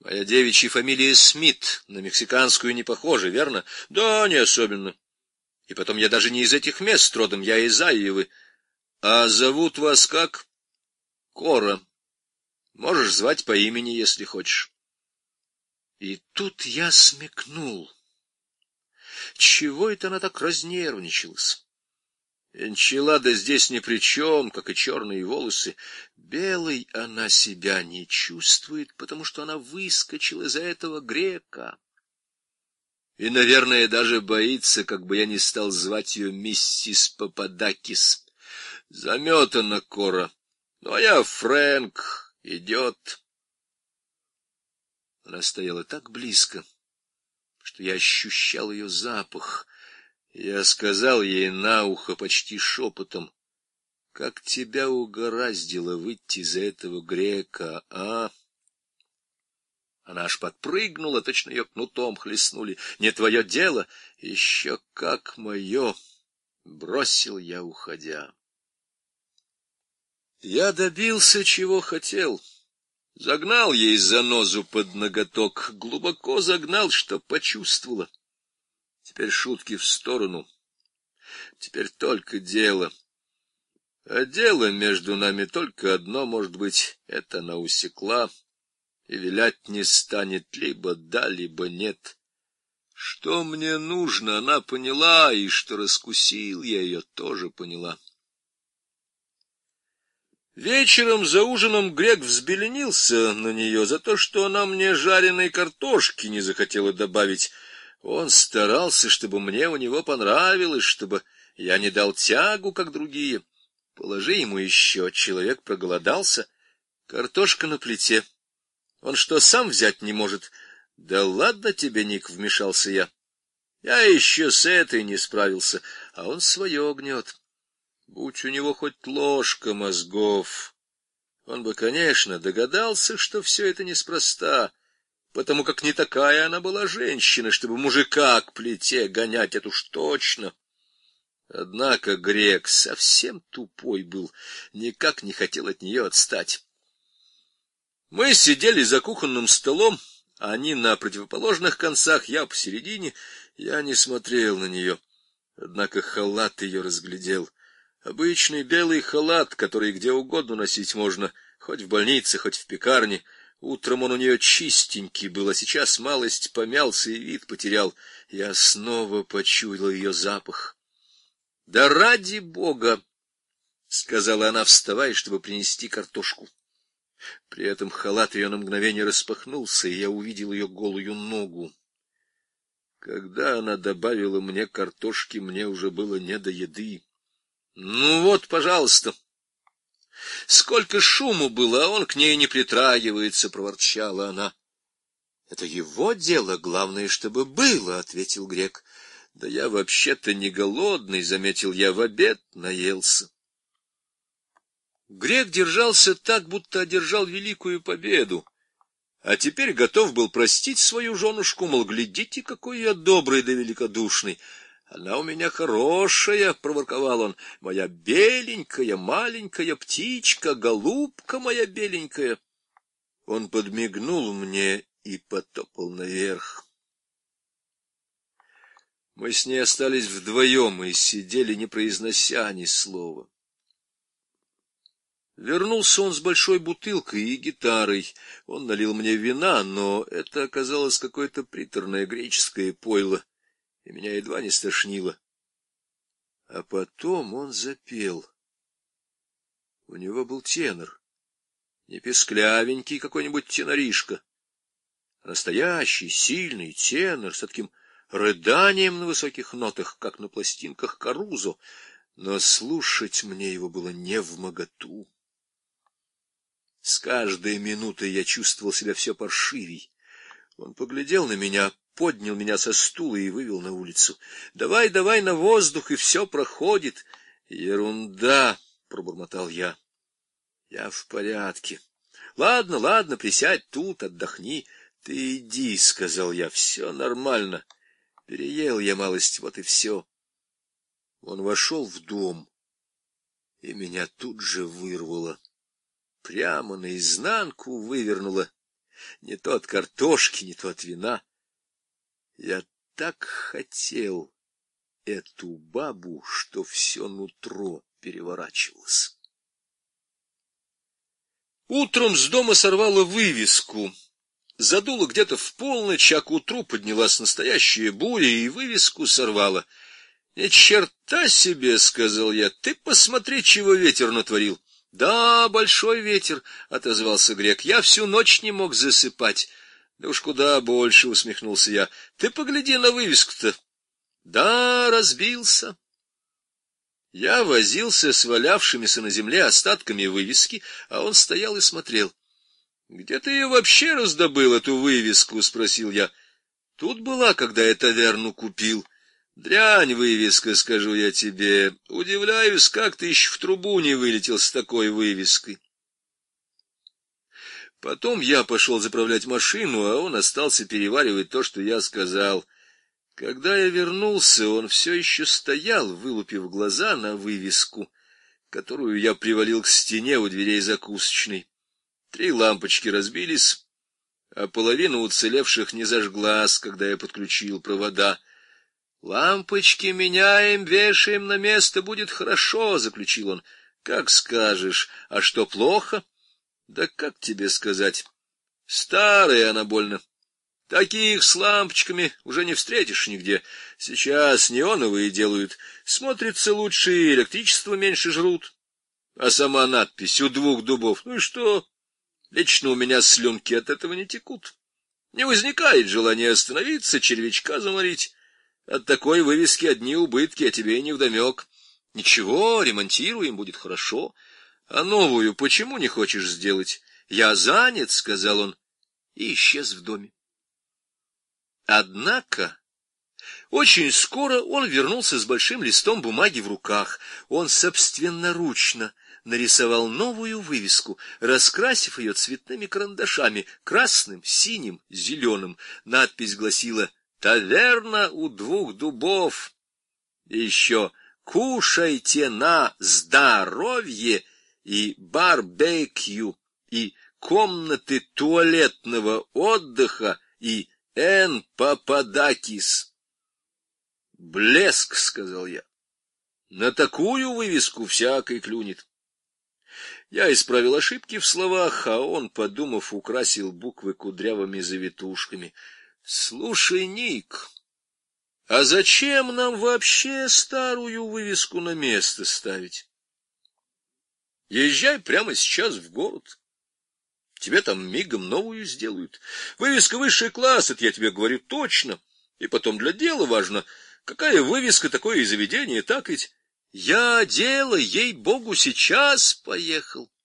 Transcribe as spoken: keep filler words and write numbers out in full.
Моя девичья фамилия Смит, на мексиканскую не похожа, верно? Да, не особенно. И потом я даже не из этих мест родом, я из Айовы. А зовут вас как? Кора. Можешь звать по имени, если хочешь. И тут я смекнул. Чего это она так разнервничалась? Энчилада здесь ни при чем, как и черные волосы. Белой она себя не чувствует, потому что она выскочила за этого грека. И, наверное, даже боится, как бы я не стал звать ее миссис Пападакис. Заметана Кора. Ну, а я Фрэнк. Идет. Она стояла так близко, что я ощущал ее запах. Я сказал ей на ухо почти шепотом: как тебя угораздило выйти за этого грека, а? Она аж подпрыгнула, точно ее кнутом хлестнули. Не твое дело? Еще как мое! Бросил я, уходя. Я добился, чего хотел. Загнал ей занозу под ноготок, глубоко загнал, что почувствовала. Теперь шутки в сторону. Теперь только дело. А дело между нами только одно, может быть, это она усекла и вилять не станет, либо да, либо нет. Что мне нужно, она поняла, и что раскусил я ее, тоже поняла. Вечером за ужином грек взбеленился на нее за то, что она мне жареной картошки не захотела добавить. Он старался, чтобы мне у него понравилось, чтобы я не дал тягу, как другие. Положи ему еще, человек проголодался. Картошка на плите. Он что, сам взять не может? Да ладно тебе, Ник, вмешался я. Я еще с этой не справился, а он свое гнет. Будь у него хоть ложка мозгов, он бы, конечно, догадался, что все это неспроста, потому как не такая она была женщина, чтобы мужика к плите гонять, это уж точно. Однако грек совсем тупой был, никак не хотел от нее отстать. Мы сидели за кухонным столом, они на противоположных концах, я посередине. Я не смотрел на нее, однако халат ее разглядел. Обычный белый халат, который где угодно носить можно, хоть в больнице, хоть в пекарне. Утром он у нее чистенький был, а сейчас малость помялся и вид потерял. Я снова почуял ее запах. — Да ради бога! — сказала она, вставая, чтобы принести картошку. При этом халат ее на мгновение распахнулся, и я увидел ее голую ногу. Когда она добавила мне картошки, мне уже было не до еды. — Ну вот, пожалуйста. — Сколько шуму было, а он к ней не притрагивается, — проворчала она. — Это его дело, главное, чтобы было, — ответил грек. — Да я вообще-то не голодный, — заметил я, — в обед наелся. Грек держался так, будто одержал великую победу, а теперь готов был простить свою женушку, мол, глядите, какой я добрый да великодушный. Она у меня хорошая, — проворковал он, — моя беленькая, маленькая птичка, голубка моя беленькая. Он подмигнул мне и потопал наверх. Мы с ней остались вдвоем и сидели, не произнося ни слова. Вернулся он с большой бутылкой и гитарой. Он налил мне вина, но это оказалось какое-то приторное греческое пойло, и меня едва не стошнило. А потом он запел. У него был тенор, не песклявенький какой-нибудь теноришка, а настоящий сильный тенор с таким рыданием на высоких нотах, как на пластинках Карузо, но слушать мне его было невмоготу. С каждой минутой я чувствовал себя все паршивей. Он поглядел на меня, поднял меня со стула и вывел на улицу. — Давай, давай на воздух, и все проходит. — Ерунда, — пробормотал я. — Я в порядке. — Ладно, ладно, присядь тут, отдохни. — Ты иди, — сказал я, — все нормально. Переел я малость, вот и все. Он вошел в дом, и меня тут же вырвало. Прямо наизнанку вывернуло. Не то от картошки, не то от вина. Я так хотел эту бабу, что все нутро переворачивалось. Утром с дома сорвала вывеску. Задуло где-то в полночь, а к утру поднялась настоящая буря и вывеску сорвала. — Ни черта себе, — сказал я, — ты посмотри, чего ветер натворил. — Да, большой ветер, — отозвался грек, — я всю ночь не мог засыпать. — Да уж куда больше, — усмехнулся я. — Ты погляди на вывеску-то. — Да, разбился. Я возился с валявшимися на земле остатками вывески, а он стоял и смотрел. — Где ты ее вообще раздобыл, эту вывеску? — спросил я. — Тут была, когда я таверну купил. — Дрянь вывеска, скажу я тебе. Удивляюсь, как ты еще в трубу не вылетел с такой вывеской. Потом я пошел заправлять машину, а он остался переваривать то, что я сказал. Когда я вернулся, он все еще стоял, вылупив глаза на вывеску, которую я привалил к стене у дверей закусочной. Три лампочки разбились, а половина уцелевших не зажглась, когда я подключил провода. — Лампочки меняем, вешаем на место, будет хорошо, — заключил он. — Как скажешь. А что, плохо? — Да как тебе сказать? Старая она больно. Таких с лампочками уже не встретишь нигде. Сейчас неоновые делают. Смотрится лучше и электричество меньше жрут. А сама надпись «У двух дубов». Ну и что? Лично у меня слюнки от этого не текут. Не возникает желания остановиться, червячка заморить. От такой вывески одни убытки, а тебе и невдомек. Ничего, ремонтируем, будет хорошо. А новую почему не хочешь сделать? Я занят, — сказал он, и исчез в доме. Однако очень скоро он вернулся с большим листом бумаги в руках. Он собственноручно нарисовал новую вывеску, раскрасив ее цветными карандашами, красным, синим, зеленым. Надпись гласила «Таверна у двух дубов». И еще «Кушайте на здоровье» и «Барбекю», и «Комнаты туалетного отдыха», и «Эн Пападакис». «Блеск», — сказал я. «На такую вывеску всякий клюнет». Я исправил ошибки в словах, а он, подумав, украсил буквы кудрявыми завитушками. — Слушай, Ник, а зачем нам вообще старую вывеску на место ставить? Езжай прямо сейчас в город. Тебе там мигом новую сделают. Вывеска высший класс, это я тебе говорю точно. И потом для дела важно, какая вывеска, такое и заведение, так ведь? Я дело, ей-богу, сейчас поехал.